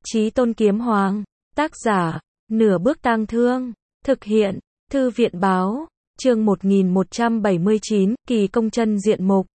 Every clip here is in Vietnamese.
Chí Tôn Kiếm Hoàng. Tác giả, Nửa Bước Tang Thương. Thực hiện, Thư viện báo. Chương 1179, Kỳ Công chân diện mục.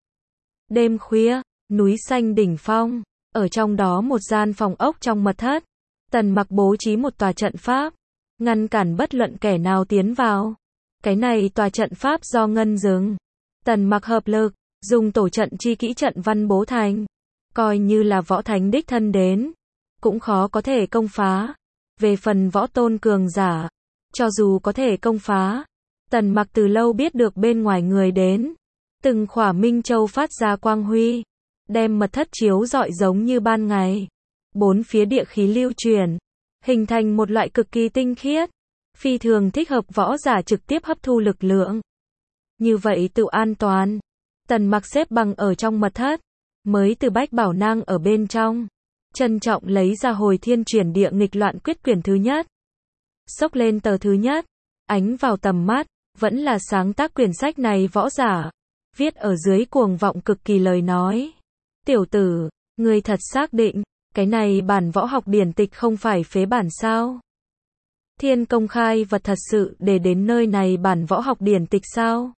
Đêm khuya, núi xanh đỉnh phong. Ở trong đó một gian phòng ốc trong mật thất. Tần Mặc bố trí một tòa trận pháp, ngăn cản bất luận kẻ nào tiến vào. Cái này tòa trận pháp do Ngân Dừng, Tần Mặc hợp lực, dùng tổ trận chi kỹ trận văn bố thành. Coi như là võ thánh đích thân đến, cũng khó có thể công phá. Về phần võ tôn cường giả, cho dù có thể công phá, Tần Mặc từ lâu biết được bên ngoài người đến. Từng khỏa minh châu phát ra quang huy, đem mật thất chiếu rọi giống như ban ngày. Bốn phía địa khí lưu chuyển, hình thành một loại cực kỳ tinh khiết, phi thường thích hợp võ giả trực tiếp hấp thu lực lượng. Như vậy tự an toàn. Tần Mặc xếp bằng ở trong mật thất, mới từ bách bảo nang ở bên trong, trân trọng lấy ra Hồi Thiên Chuyển Địa Nghịch Loạn Quyết quyển thứ nhất. Xốc lên tờ thứ nhất, ánh vào tầm mắt, vẫn là sáng tác quyển sách này võ giả. Viết ở dưới cuồng vọng cực kỳ lời nói. Tiểu tử, ngươi thật xác định, cái này bản võ học điển tịch không phải phế bản sao? Thiên Công Khai Vật thật sự để đến nơi này bản võ học điển tịch sao?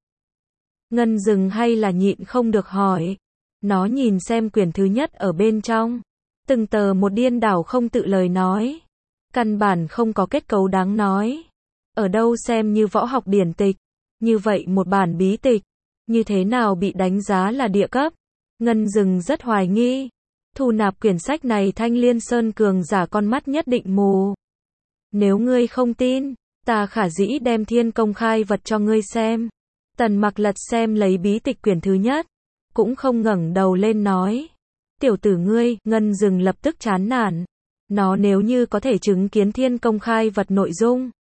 Ngân Dừng hay là nhịn không được hỏi. Nó nhìn xem quyển thứ nhất ở bên trong, từng tờ một điên đảo không tự lời nói. Căn bản không có kết cấu đáng nói. Ở đâu xem như võ học điển tịch, như vậy một bản bí tịch, như thế nào bị đánh giá là địa cấp? Ngân Dừng rất hoài nghi. Thu nạp quyển sách này Thanh Liên Sơn cường giả con mắt nhất định mù. Nếu ngươi không tin, ta khả dĩ đem Thiên Công Khai Vật cho ngươi xem. Tần Mặc lật xem lấy bí tịch quyển thứ nhất, cũng không ngẩng đầu lên nói. Tiểu tử ngươi, Ngân Dừng lập tức chán nản. Nó nếu như có thể chứng kiến Thiên Công Khai Vật nội dung,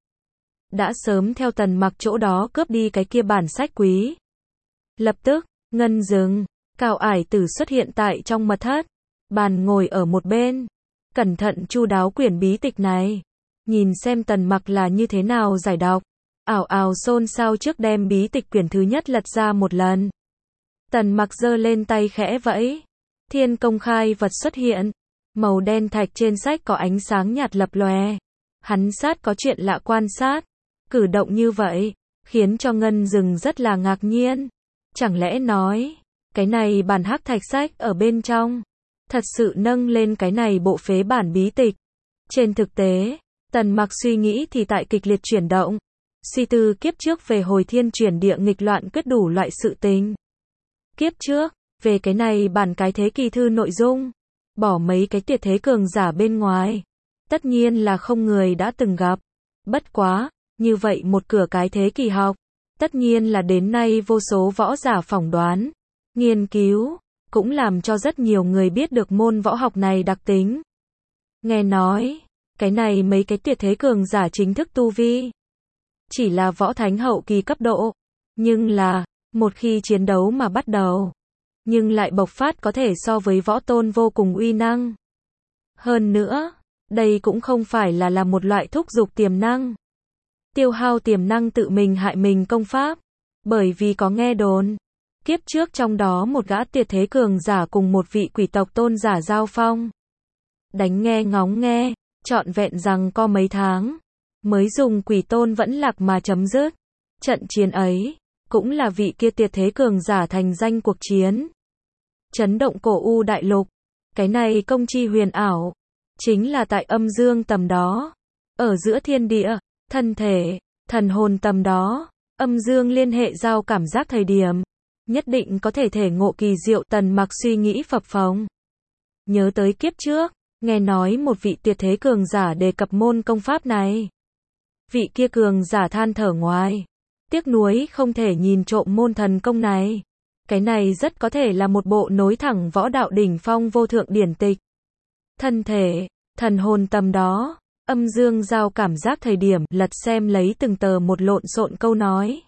đã sớm theo Tần Mặc chỗ đó cướp đi cái kia bản sách quý. Lập tức, Ngân Dừng, Cao Ải Tử xuất hiện tại trong mật thất. Bàn ngồi ở một bên, cẩn thận chu đáo quyển bí tịch này, nhìn xem Tần Mặc là như thế nào giải đọc. Ảo ảo xôn xao trước đem bí tịch quyển thứ nhất lật ra một lần. Tần Mặc giơ lên tay khẽ vẫy, Thiên Công Khai Vật xuất hiện. Màu đen thạch trên sách có ánh sáng nhạt lập lòe. Hắn sát có chuyện lạ quan sát. Cử động như vậy, khiến cho Ngân Dừng rất là ngạc nhiên. Chẳng lẽ nói, cái này bản hắc thạch sách ở bên trong, thật sự nâng lên cái này bộ phế bản bí tịch. Trên thực tế, Tần Mặc suy nghĩ thì tại kịch liệt chuyển động. Suy tư kiếp trước về Hồi Thiên Chuyển Địa Nghịch Loạn Quyết đủ loại sự tình. Kiếp trước, về cái này bản cái thế kỳ thư nội dung, bỏ mấy cái tuyệt thế cường giả bên ngoài, tất nhiên là không người đã từng gặp. Bất quá, như vậy một cửa cái thế kỳ học, tất nhiên là đến nay vô số võ giả phỏng đoán, nghiên cứu, cũng làm cho rất nhiều người biết được môn võ học này đặc tính. Nghe nói, cái này mấy cái tuyệt thế cường giả chính thức tu vi chỉ là võ thánh hậu kỳ cấp độ, nhưng là, một khi chiến đấu mà bắt đầu, nhưng lại bộc phát có thể so với võ tôn vô cùng uy năng. Hơn nữa, đây cũng không phải là một loại thúc giục tiềm năng, tiêu hao tiềm năng tự mình hại mình công pháp, bởi vì có nghe đồn, kiếp trước trong đó một gã tuyệt thế cường giả cùng một vị quỷ tộc tôn giả giao phong. Đánh nghe ngóng nghe, trọn vẹn rằng có mấy tháng, mới dùng quỷ tôn vẫn lạc mà chấm dứt. Trận chiến ấy, cũng là vị kia tuyệt thế cường giả thành danh cuộc chiến. Chấn động cổ u đại lục. Cái này công chi huyền ảo, chính là tại âm dương tầm đó. Ở giữa thiên địa, thân thể, thần hồn tầm đó, âm dương liên hệ giao cảm giác thời điểm, nhất định có thể thể ngộ kỳ diệu. Tần Mặc suy nghĩ phập phồng. Nhớ tới kiếp trước, nghe nói một vị tuyệt thế cường giả đề cập môn công pháp này. Vị kia cường giả than thở ngoài, tiếc nuối không thể nhìn trộm môn thần công này. Cái này rất có thể là một bộ nối thẳng võ đạo đỉnh phong vô thượng điển tịch. Thân thể, thần hồn tầm đó, âm dương giao cảm giác thời điểm, lật xem lấy từng tờ một lộn xộn câu nói.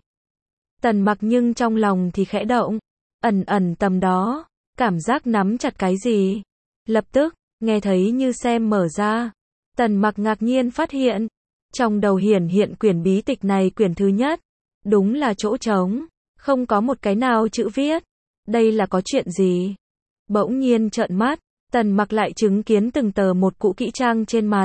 Tần Mặc nhưng trong lòng thì khẽ động, ẩn ẩn tầm đó, cảm giác nắm chặt cái gì. Lập tức, nghe thấy như xem mở ra. Tần Mặc ngạc nhiên phát hiện, trong đầu hiển hiện quyển bí tịch này quyển thứ nhất, đúng là chỗ trống, không có một cái nào chữ viết. Đây là có chuyện gì? Bỗng nhiên trợn mắt, Tần Mặc lại chứng kiến từng tờ một cũ kỹ trang trên mặt.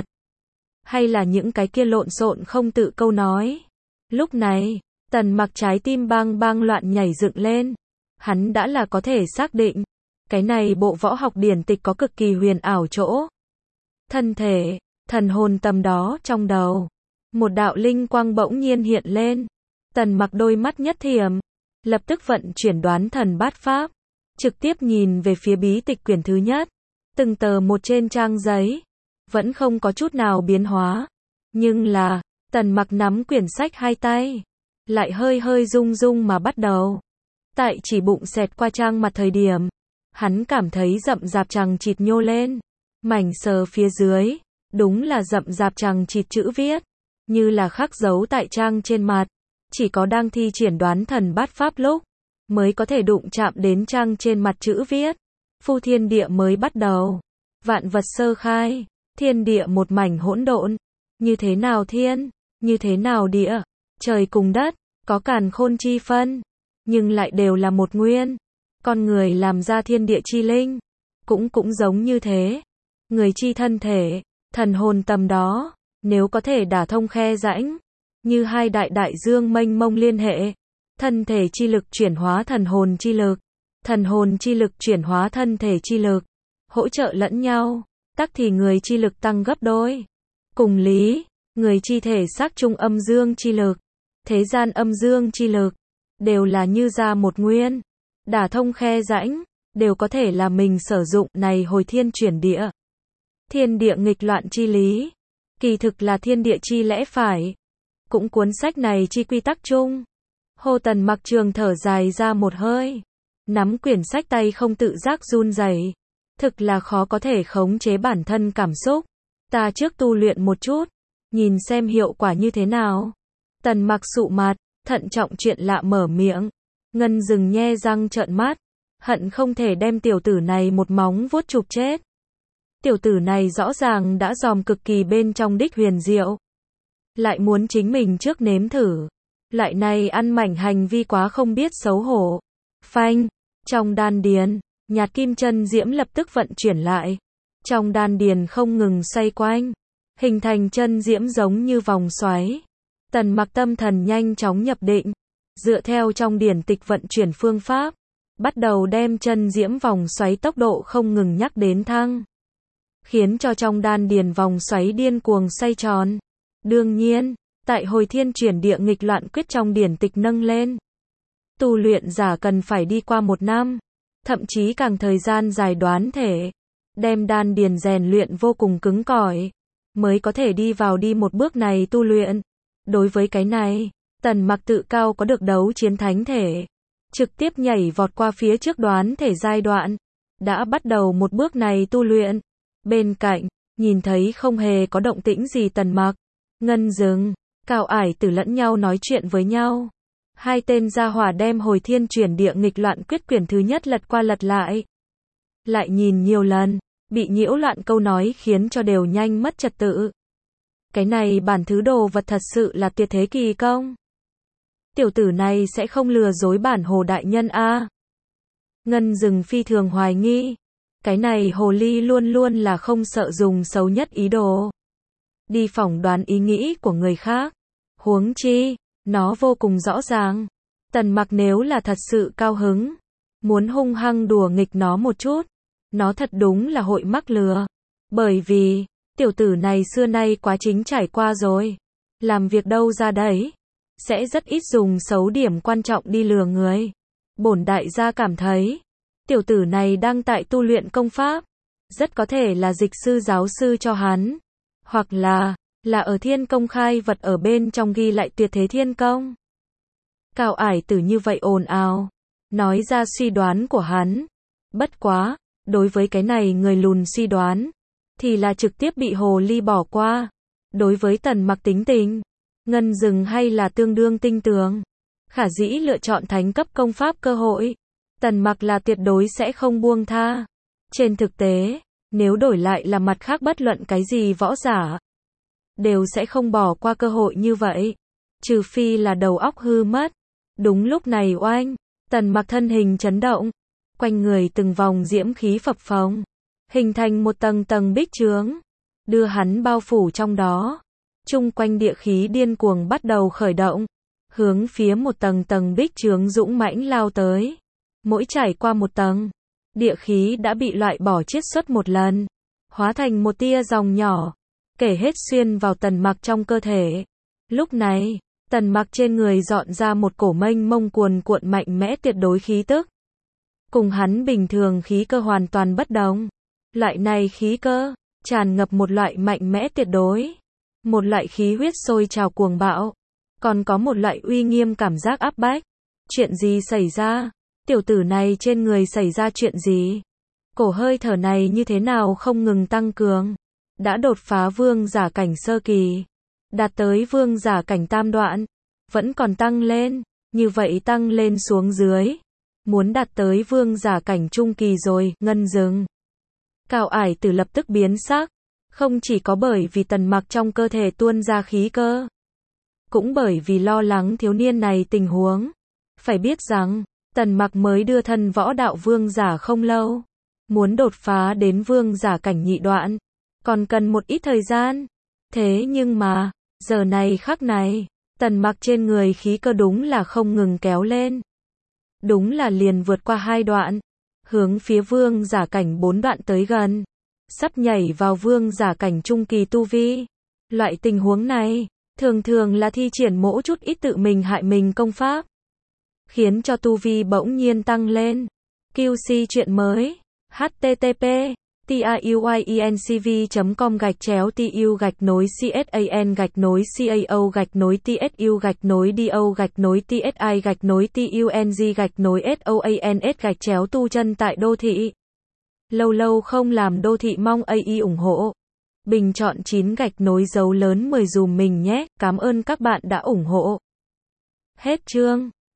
Hay là những cái kia lộn xộn không tự câu nói. Lúc này, Tần Mặc trái tim bang bang loạn nhảy dựng lên. Hắn đã là có thể xác định. Cái này bộ võ học điển tịch có cực kỳ huyền ảo chỗ. Thân thể, thần hồn tầm đó trong đầu. Một đạo linh quang bỗng nhiên hiện lên. Tần Mặc đôi mắt nhất thiểm. Lập tức vận chuyển đoán thần bát pháp. Trực tiếp nhìn về phía bí tịch quyển thứ nhất. Từng tờ một trên trang giấy. Vẫn không có chút nào biến hóa. Nhưng là, Tần Mặc nắm quyển sách hai tay. Lại hơi hơi rung rung mà bắt đầu. Tại chỉ bụng xẹt qua trang mặt thời điểm. Hắn cảm thấy rậm rạp chằng chịt nhô lên. Mảnh sờ phía dưới. Đúng là rậm rạp chằng chịt chữ viết. Như là khắc dấu tại trang trên mặt. Chỉ có đang thi triển đoán thần bát pháp lúc. Mới có thể đụng chạm đến trang trên mặt chữ viết. Phu thiên địa mới bắt đầu. Vạn vật sơ khai. Thiên địa một mảnh hỗn độn. Như thế nào thiên? Như thế nào địa? Trời cùng đất. Có càn khôn chi phân. Nhưng lại đều là một nguyên. Con người làm ra thiên địa chi linh. Cũng giống như thế. Người chi thân thể. Thần hồn tầm đó. Nếu có thể đả thông khe rãnh. Như hai đại đại dương mênh mông liên hệ. Thân thể chi lực chuyển hóa thần hồn chi lực. Thần hồn chi lực chuyển hóa thân thể chi lực. Hỗ trợ lẫn nhau. Tắc thì người chi lực tăng gấp đôi. Cùng lý. Người chi thể xác chung âm dương chi lực. Thế gian âm dương chi lực. Đều là như ra một nguyên. Đả thông khe rãnh. Đều có thể là mình sử dụng này hồi thiên chuyển địa. Thiên địa nghịch loạn chi lý. Kỳ thực là thiên địa chi lẽ phải. Cũng cuốn sách này chi quy tắc chung. Hồ Tần Mặc trường thở dài ra một hơi. Nắm quyển sách tay không tự giác run rẩy. Thực là khó có thể khống chế bản thân cảm xúc. Ta trước tu luyện một chút. Nhìn xem hiệu quả như thế nào. Tần Mặc sụ mặt. Thận trọng chuyện lạ mở miệng. Ngân dừng nhe răng trợn mắt. Hận không thể đem tiểu tử này một móng vuốt chụp chết. Tiểu tử này rõ ràng đã dòm cực kỳ bên trong đích huyền diệu. Lại muốn chính mình trước nếm thử. Lại này ăn mảnh hành vi quá không biết xấu hổ. Phanh. Trong đan điền. Nhạt kim chân diễm lập tức vận chuyển lại. Trong đan điền không ngừng xoay quanh. Hình thành chân diễm giống như vòng xoáy. Tần Mặc tâm thần nhanh chóng nhập định. Dựa theo trong điển tịch vận chuyển phương pháp. Bắt đầu đem chân diễm vòng xoáy tốc độ không ngừng nhắc đến thăng. Khiến cho trong đan điền vòng xoáy điên cuồng xoay tròn. Đương nhiên, tại hồi thiên chuyển địa nghịch loạn quyết trong điển tịch nâng lên. Tu luyện giả cần phải đi qua 1 năm. Thậm chí càng thời gian dài đoán thể. Đem đan điền rèn luyện vô cùng cứng cỏi. Mới có thể đi vào đi một bước này tu luyện. Đối với cái này, Tần Mặc tự cao có được đấu chiến thánh thể. Trực tiếp nhảy vọt qua phía trước đoán thể giai đoạn. Đã bắt đầu một bước này tu luyện. Bên cạnh, nhìn thấy không hề có động tĩnh gì Tần Mặc. Ngân dừng, Cao Ải Tử lẫn nhau nói chuyện với nhau. Hai tên gia hỏa đem hồi thiên chuyển địa nghịch loạn quyết quyển thứ nhất lật qua lật lại. Lại nhìn nhiều lần, bị nhiễu loạn câu nói khiến cho đều nhanh mất trật tự. Cái này bản thứ đồ vật thật sự là tuyệt thế kỳ công. Tiểu tử này sẽ không lừa dối bản Hồ đại nhân a. Ngân dừng phi thường hoài nghi. Cái này hồ ly luôn luôn là không sợ dùng xấu nhất ý đồ. Đi phỏng đoán ý nghĩ của người khác. Huống chi, nó vô cùng rõ ràng. Tần Mặc nếu là thật sự cao hứng. Muốn hung hăng đùa nghịch nó một chút. Nó thật đúng là hội mắc lừa. Bởi vì, tiểu tử này xưa nay quá chính trải qua rồi. Làm việc đâu ra đấy. Sẽ rất ít dùng xấu điểm quan trọng đi lừa người. Bổn đại gia cảm thấy. Tiểu tử này đang tại tu luyện công pháp. Rất có thể là dịch sư giáo sư cho hắn. Hoặc là ở thiên công khai vật ở bên trong ghi lại tuyệt thế thiên công. Cao Ải Tử như vậy ồn ào. Nói ra suy đoán của hắn. Bất quá, đối với cái này người lùn suy đoán. Thì là trực tiếp bị hồ ly bỏ qua. Đối với Tần Mặc tính tình. Ngân dừng hay là tương đương tinh tường. Khả dĩ lựa chọn thánh cấp công pháp cơ hội. Tần Mặc là tuyệt đối sẽ không buông tha. Trên thực tế, nếu đổi lại là mặt khác bất luận cái gì võ giả. Đều sẽ không bỏ qua cơ hội như vậy. Trừ phi là đầu óc hư mất. Đúng lúc này oanh. Tần Mặc thân hình chấn động. Quanh người từng vòng diễm khí phập phồng. hình thành một tầng tầng bích chướng, đưa hắn bao phủ trong đó. Chung quanh địa khí điên cuồng bắt đầu khởi động, hướng phía một tầng tầng bích chướng dũng mãnh lao tới. Mỗi trải qua một tầng, địa khí đã bị loại bỏ chiết xuất một lần, hóa thành một tia dòng nhỏ, kể hết xuyên vào Tần Mặc trong cơ thể. Lúc này, Tần Mặc trên người dọn ra một cổ mênh mông cuồn cuộn mạnh mẽ tuyệt đối khí tức. Cùng hắn bình thường khí cơ hoàn toàn bất đồng. Loại này khí cơ, tràn ngập một loại mạnh mẽ tuyệt đối. Một loại khí huyết sôi trào cuồng bạo. Còn có một loại uy nghiêm cảm giác áp bách. Chuyện gì xảy ra? Tiểu tử này trên người xảy ra chuyện gì? Cổ hơi thở này như thế nào không ngừng tăng cường? Đã đột phá vương giả cảnh sơ kỳ, đạt tới vương giả cảnh tam đoạn, vẫn còn tăng lên, như vậy tăng lên xuống dưới, muốn đạt tới vương giả cảnh trung kỳ rồi. Ngân dừng. Cao Ải Tử lập tức biến sắc, không chỉ có bởi vì Tần Mặc trong cơ thể tuôn ra khí cơ, cũng bởi vì lo lắng thiếu niên này tình huống. Phải biết rằng, Tần Mặc mới đưa thân võ đạo vương giả không lâu, muốn đột phá đến vương giả cảnh nhị đoạn, còn cần một ít thời gian. Thế nhưng mà, giờ này khắc này, Tần Mặc trên người khí cơ đúng là không ngừng kéo lên. Đúng là liền vượt qua 2 đoạn, hướng phía vương giả cảnh 4 đoạn tới gần, sắp nhảy vào vương giả cảnh trung kỳ tu vi. Loại tình huống này, thường thường là thi triển mỗi chút ít tự mình hại mình công pháp, khiến cho tu vi bỗng nhiên tăng lên. QC chuyện mới. http tuyen.com/TU-TSAN-TSU-TSI-TUNG-TUNG-SOANS tại đô thị. Lâu lâu không làm đô thị mong AI ủng hộ. Bình chọn 9 dấu lớn 10 dùm mình nhé. Cảm ơn các bạn đã ủng hộ. Hết chương.